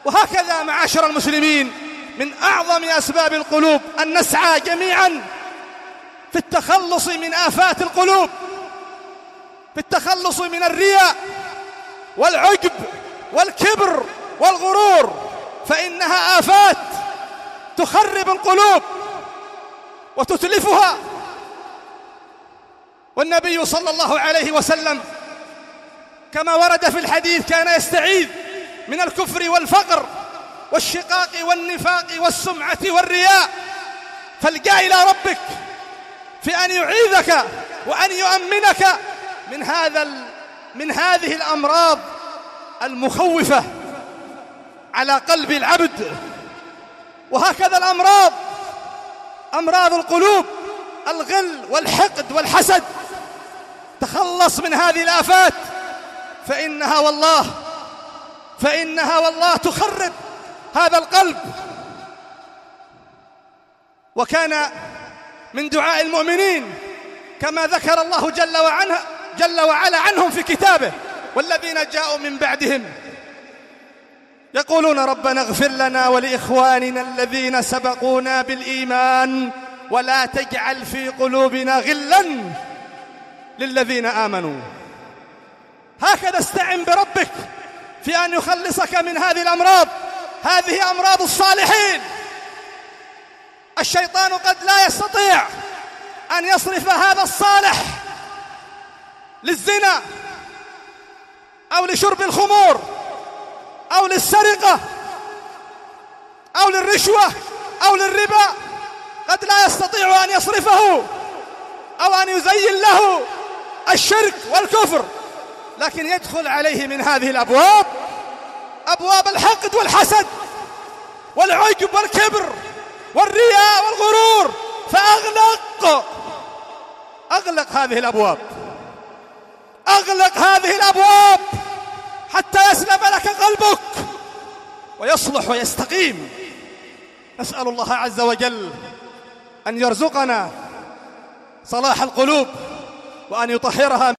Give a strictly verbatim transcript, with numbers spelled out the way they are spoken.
وهكذا معاشر المسلمين من أعظم أسباب القلوب أن نسعى جميعا في التخلص من آفات القلوب، في التخلص من الرياء والعجب والكبر والغرور، فإنها آفات تخرب القلوب وتتلفها. والنبي صلى الله عليه وسلم كما ورد في الحديث كان يستعيذ من الكفر والفقر والشقاق والنفاق والسمعة والرياء، فالجأ إلى ربك في أن يعيذك وأن يؤمنك من هذا من هذه الأمراض المخوفة على قلب العبد. وهكذا الأمراض، أمراض القلوب، الغل والحقد والحسد، تخلص من هذه الآفات فإنها والله فإنها والله تخرب هذا القلب. وكان من دعاء المؤمنين كما ذكر الله جل وعلا جل وعلا عنهم في كتابه: والذين جاءوا من بعدهم يقولون ربنا اغفر لنا ولإخواننا الذين سبقونا بالإيمان ولا تجعل في قلوبنا غلا للذين آمنوا. هكذا استعن بربك في أن يخلصك من هذه الأمراض. هذه أمراض الصالحين. الشيطان قد لا يستطيع أن يصرف هذا الصالح للزنا أو لشرب الخمور أو للسرقة أو للرشوة أو للربا، قد لا يستطيع أن يصرفه أو أن يزين له الشرك والكفر، لكن يدخل عليه من هذه الأبواب، أبواب الحقد والحسد والعجب والكبر والرياء والغرور، فأغلق أغلق هذه الأبواب أغلق هذه الأبواب حتى يسلم لك قلبك ويصلح ويستقيم. نسأل الله عز وجل أن يرزقنا صلاح القلوب وأن يطهرها